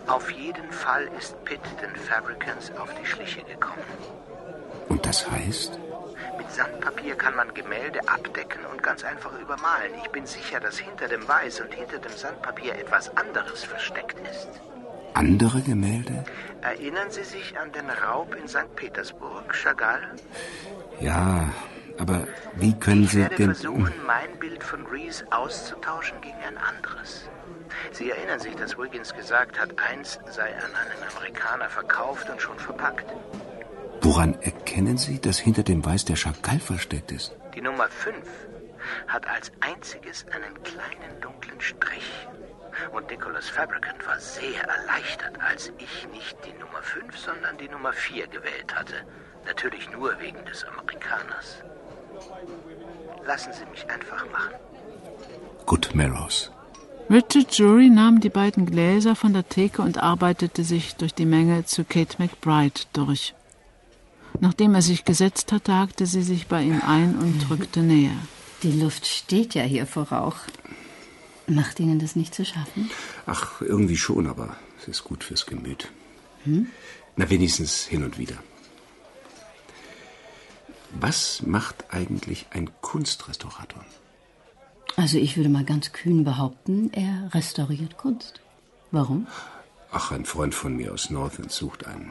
Auf jeden Fall ist Pitt den Fabricants auf die Schliche gekommen. Und das heißt? Mit Sandpapier kann man Gemälde abdecken und ganz einfach übermalen. Ich bin sicher, dass hinter dem Weiß und hinter dem Sandpapier etwas anderes versteckt ist. Andere Gemälde? Erinnern Sie sich an den Raub in St. Petersburg, Chagall? Ja, aber wie können Sie Ich werde versuchen, mein Bild von Rees auszutauschen gegen ein anderes. Sie erinnern sich, dass Wiggins gesagt hat, eins sei an einen Amerikaner verkauft und schon verpackt. Woran erkennen Sie, dass hinter dem Weiß der Chagall versteckt ist? Die Nummer 5 hat als einziges einen kleinen dunklen Strich. Und Nicholas Fabricant war sehr erleichtert, als ich nicht die Nummer 5, sondern die Nummer 4 gewählt hatte. Natürlich nur wegen des Amerikaners. Lassen Sie mich einfach machen. Gut, Melrose. Richard Jury nahm die beiden Gläser von der Theke und arbeitete sich durch die Menge zu Kate McBride durch. Nachdem er sich gesetzt hatte, hakte sie sich bei ihm ein und rückte näher. Die Luft steht ja hier vor Rauch. Macht Ihnen das nicht zu schaffen? Ach, irgendwie schon, aber es ist gut fürs Gemüt. Na, wenigstens hin und wieder. Was macht eigentlich ein Kunstrestaurator? Also ich würde mal ganz kühn behaupten, er restauriert Kunst. Warum? Ach, ein Freund von mir aus Northend sucht einen.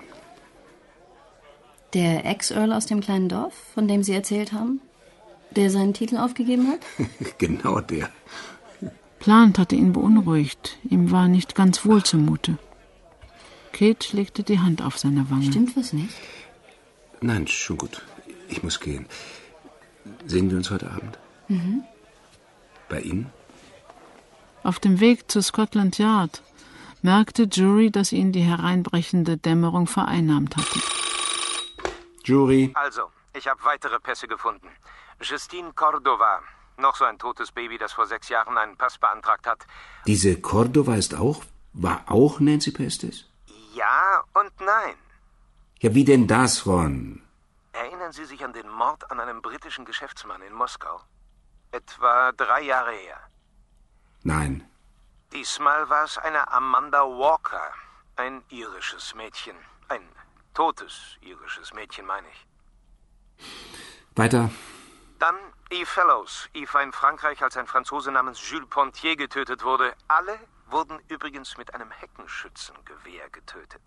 Der Ex-Earl aus dem kleinen Dorf, von dem Sie erzählt haben? Der seinen Titel aufgegeben hat? Genau der. Plant hatte ihn beunruhigt. Ihm war nicht ganz wohl zumute. Kate legte die Hand auf seine Wange. Stimmt was nicht? Nein, schon gut. Ich muss gehen. Sehen wir uns heute Abend? Bei Ihnen? Auf dem Weg zu Scotland Yard merkte Jury, dass ihn die hereinbrechende Dämmerung vereinnahmt hatte. Jury. Also, ich habe weitere Pässe gefunden. Justine Cordova, noch so ein totes Baby, das vor 6 Jahren einen Pass beantragt hat. Diese Cordova war auch Nancy Pestis? Ja und nein. Ja, wie denn das, Ron? Erinnern Sie sich an den Mord an einem britischen Geschäftsmann in Moskau? Etwa 3 Jahre her. Nein. Diesmal war es eine Amanda Walker, ein irisches Mädchen. Ein totes irisches Mädchen, meine ich. Weiter. Dann Eve Fellows. Eve war in Frankreich, als ein Franzose namens Jules Pontier getötet wurde. Alle wurden übrigens mit einem Heckenschützengewehr getötet.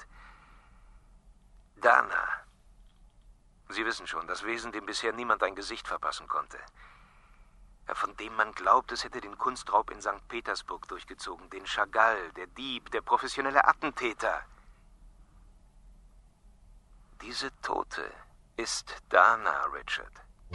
Dana. Sie wissen schon, das Wesen, dem bisher niemand ein Gesicht verpassen konnte. Von dem man glaubt, es hätte den Kunstraub in St. Petersburg durchgezogen. Den Chagall, der Dieb, der professionelle Attentäter. Diese Tote ist Dana, Richard.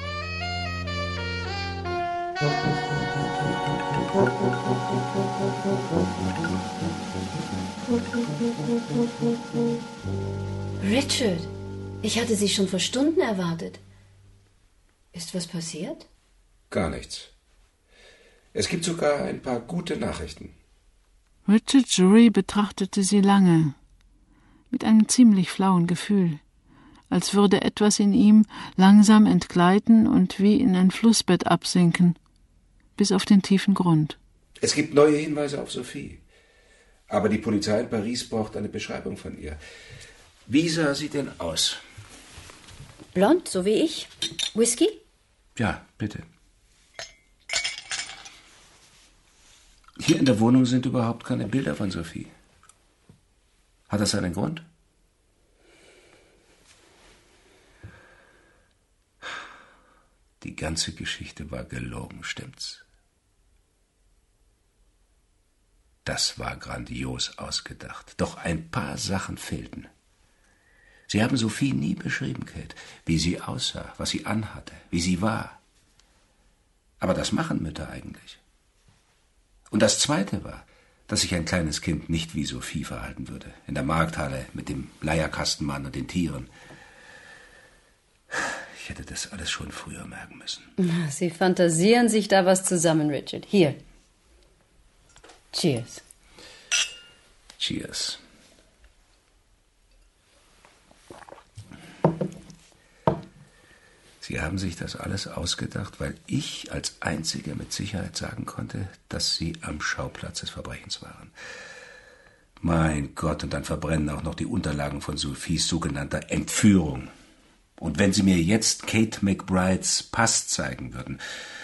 Richard, ich hatte Sie schon vor Stunden erwartet. Ist was passiert? Gar nichts. Es gibt sogar ein paar gute Nachrichten. Richard Jury betrachtete sie lange, mit einem ziemlich flauen Gefühl, als würde etwas in ihm langsam entgleiten und wie in ein Flussbett absinken, bis auf den tiefen Grund. Es gibt neue Hinweise auf Sophie. Aber die Polizei in Paris braucht eine Beschreibung von ihr. Wie sah sie denn aus? Blond, so wie ich. Whisky? Ja, bitte. Hier in der Wohnung sind überhaupt keine Bilder von Sophie. Hat das einen Grund? Die ganze Geschichte war gelogen, stimmt's? Das war grandios ausgedacht. Doch ein paar Sachen fehlten. Sie haben Sophie nie beschrieben, Kate, wie sie aussah, was sie anhatte, wie sie war. Aber das machen Mütter eigentlich. Und das Zweite war, dass sich ein kleines Kind nicht wie Sophie verhalten würde, in der Markthalle mit dem Leierkastenmann und den Tieren. Ich hätte das alles schon früher merken müssen. Sie fantasieren sich da was zusammen, Richard. Hier. Cheers. Cheers. Sie haben sich das alles ausgedacht, weil ich als Einziger mit Sicherheit sagen konnte, dass Sie am Schauplatz des Verbrechens waren. Mein Gott, und dann verbrennen auch noch die Unterlagen von Sophies sogenannter Entführung. Und wenn Sie mir jetzt Kate McBrides Pass zeigen würden,